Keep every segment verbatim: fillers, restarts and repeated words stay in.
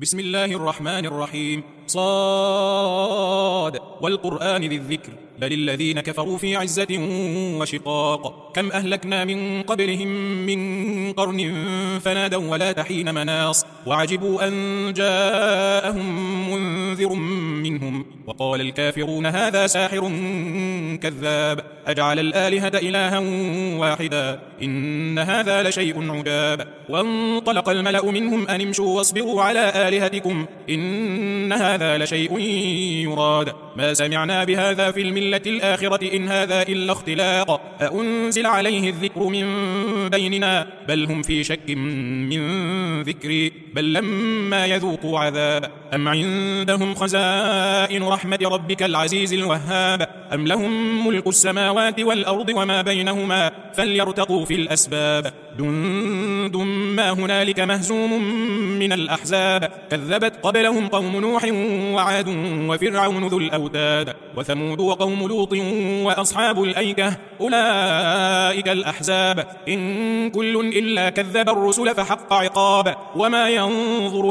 بسم الله الرحمن الرحيم. صاد والقرآن ذي الذكر بل الذين كفروا في عزة وشقاق. كم أهلكنا من قبلهم من قرن فنادوا ولا تحين مناص وعجبوا أن جاءهم منذر منهم وقال الكافرون هذا ساحر كذاب أجعل الآلهة إلها واحدا إن هذا لشيء عجاب. وانطلق الملأ منهم أن امشوا واصبروا على آلهتكم إن هذا لشيء يراد ما سمعنا بهذا في الملة الآخرة إن هذا إلا اختلاق أأنزل عليه الذكر من بيننا بل هم في شك من ذكري بل لما يذوقوا عذاب أم عندهم خزائن رحمة ربك العزيز الوهاب أم لهم ملك السماوات والأرض وما بينهما فليرتقوا في الأسباب جند ما هنالك مهزوم من الأحزاب كذبت قبلهم قوم نوح وعاد وفرعون ذو الأوتاد وثمود وقوم لوط وأصحاب الأيكة أولئك الأحزاب إن كل إلا كذب الرسل فحق عقاب وما ينظر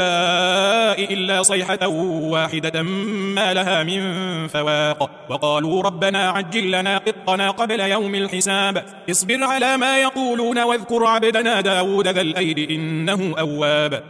هؤلاء إلا صيحة واحدة ما لها من فواق وقالوا ربنا عجل لنا قطنا قبل يوم الحساب اصبر على ما يقولون واذكر عبدنا داود ذا الأيد إنه أواب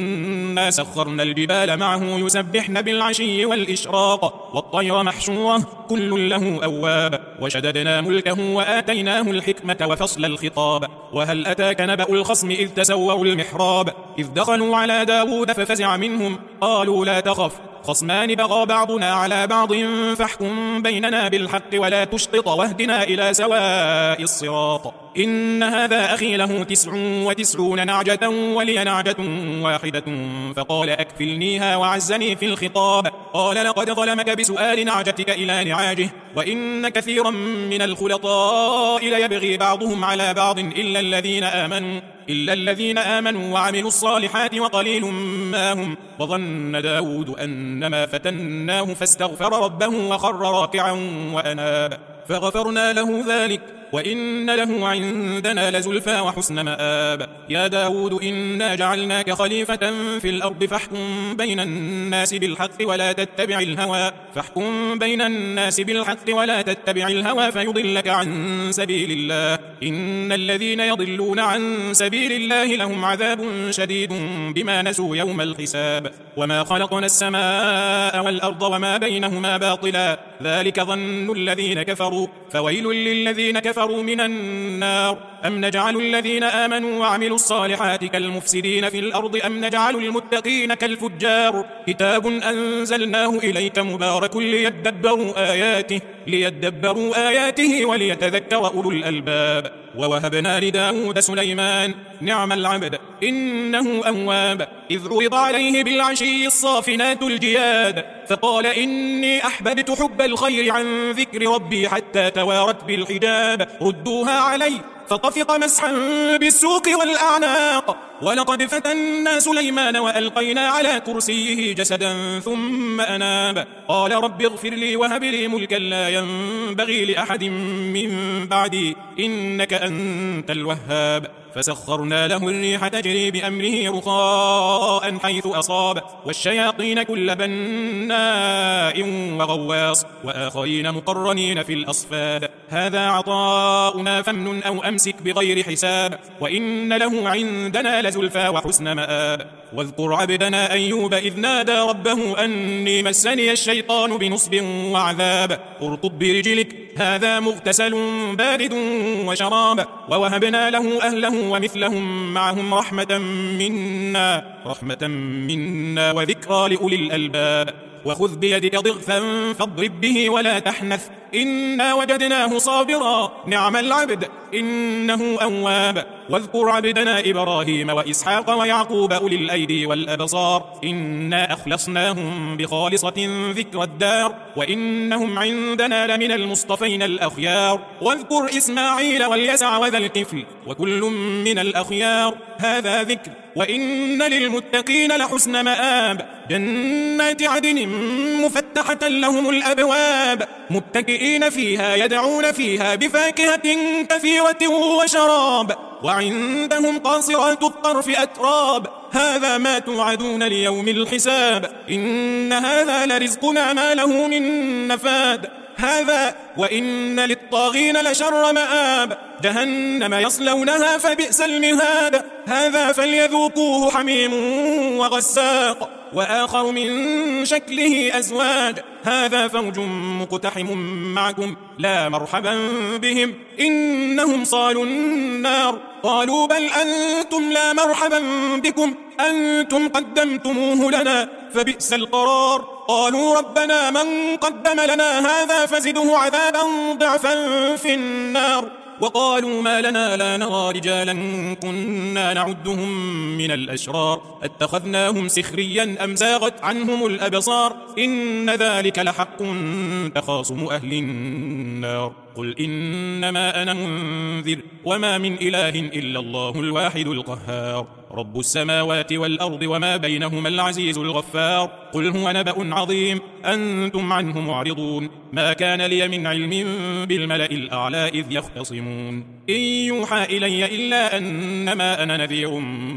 إنا سخرنا الجبال معه يسبحن بالعشي والإشراق والطير محشورة كل له أواب وشددنا ملكه وآتيناه الحكمة وفصل الخطاب وهل أتاك نبأ الخصم إذ تسوروا المحراب إذ دخلوا على داود ففزع منهم قالوا لا تخف خصمان بغى بعضنا على بعض فاحكم بيننا بالحق ولا تشطط واهدنا إلى سواء الصراط إن هذا أخي له تسع وتسعون نعجة ولي نعجة واحدة فقال أكفلنيها وعزني في الخطاب قال لقد ظلمك بسؤال نعجتك إلى نعاجه وإن كثيرا من الخلطاء ليبغي بعضهم على بعض إلا الذين آمنوا إلا الذين آمنوا وعملوا الصالحات وقليل ما هم وظن داود أنما فتناه فاستغفر ربه وخر راكعا وأناب فغفرنا له ذلك وإن له عندنا لزلفى وحسن مآب يا داود إنا جعلناك خليفة في الأرض فاحكم بين الناس بالحق ولا تتبع الهوى فاحكم بين الناس بالحق ولا تتبع الهوى فيضلك عن سبيل الله إن الذين يضلون عن سبيل الله لهم عذاب شديد بما نسوا يوم الحساب وما خلقنا السماء والأرض وما بينهما باطلا ذلك ظن الذين كفروا فويل للذين كفروا من النار أم نجعل الذين آمنوا وعملوا الصالحات كالمفسدين في الأرض أم نجعل المتقين كالفجار كتاب أنزلناه إليك مبارك ليدبروا آياته ليدبروا آياته وليتذكر أولو الألباب ووهبنا لداود سليمان نعم العبد إنه أواب إذ عرض عليه بالعشي الصافنات الجياد فقال إني أحببت حب الخير عن ذكر ربي حتى توارت بالحجاب ردوها علي فطفق مسحا بالسوق والأعناق ولقد فتنا سليمان وألقينا على كرسيه جسدا ثم أناب قال رب اغفر لي وهب لي ملكا لا ينبغي لأحد من بعدي إنك أنت الوهاب فسخرنا له الريح تجري بأمره رخاء حيث أصاب والشياطين كل بناء وغواص وآخرين مقرنين في الأصفاد هذا عطاؤنا فامنن أو أمسك بغير حساب وإن له عندنا لزلفى وحسن مآب واذكر عبدنا أيوب إذ نادى ربه أني مسني الشيطان بنصب وعذاب اركض برجلك هذا مغتسل بارد وشراب ووهبنا له أهله ومثلهم معهم رحمة منا رحمة منا وذكرى لأولي الألباب وخذ بيدك ضغثا فاضرب به ولا تحنث إنا وجدناه صابرا نعم العبد إنه أواب واذكر عبدنا إبراهيم وإسحاق ويعقوب أولي الأيدي والأبصار إنا أخلصناهم بخالصة ذكر الدار وإنهم عندنا لمن المصطفين الأخيار واذكر إسماعيل واليسع وذا الكفل وكل من الأخيار هذا ذكر وإن للمتقين لحسن مآب جنات عدن مفتحة لهم الأبواب متكئين فيها يدعون فيها بفاكهة كثيرة وشراب وعندهم قاصرات الطرف أتراب هذا ما توعدون ليوم الحساب إن هذا لرزقنا ما له من نفاد هذا وإن للطاغين لشر مآب جهنم يصلونها فبئس المهاد هذا فليذوقوه حميم وغساق وآخر من شكله أزواج هذا فوج مقتحم معكم لا مرحبا بهم إنهم صالوا النار قالوا بل أنتم لا مرحبا بكم أنتم قدمتموه لنا فبئس القرار قالوا ربنا من قدم لنا هذا فزده عذابا ضعفا في النار وقالوا ما لنا لا نرى رجالا كنا نعدهم من الأشرار اتخذناهم سخريا أم زاغت عنهم الأبصار إن ذلك لحق تخاصم أهل النار قل إنما أنا منذر وما من إله إلا الله الواحد القهار رب السماوات والأرض وما بينهما العزيز الغفار قل هو نبأ عظيم أنتم عنه معرضون ما كان لي من علم بالملأ الأعلى إذ يختصمون إن يوحى إلي إلا أنما أنا نذير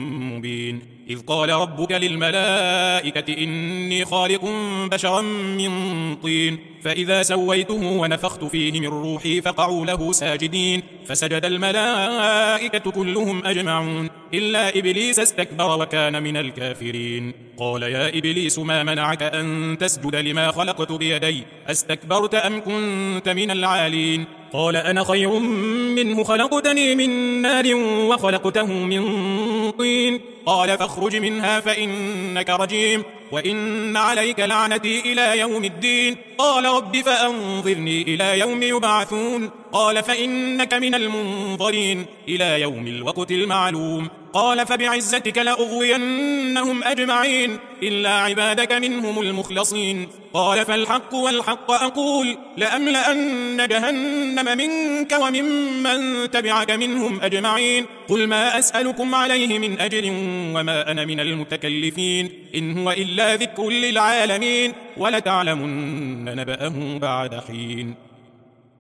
مبين إذ قال ربك للملائكة إني خالق بشرا من طين فإذا سويته ونفخت فيه من روحي فقعوا له ساجدين فسجد الملائكة كلهم أجمعون إلا إبليس استكبر وكان من الكافرين قال يا إبليس ما منعك أن تسجد لما خلقت بيدي أستكبرت أم كنت من العالين قال أنا خير منه خلقتني من نار وخلقته من طين قال فاخرج منها فإنك رجيم وإن عليك لعنتي إلى يوم الدين قال رب فأنظرني إلى يوم يبعثون قال فإنك من المنظرين إلى يوم الوقت المعلوم قال فبعزتك لأغوينهم أجمعين إلا عبادك منهم المخلصين قال فالحق والحق أقول لأملأن جهنم منك وممن تبعك منهم أجمعين قل ما أسألكم عليه من أجر وما أنا من المتكلفين إن هو إلا ذكر للعالمين ولتعلمن نبأه بعد حين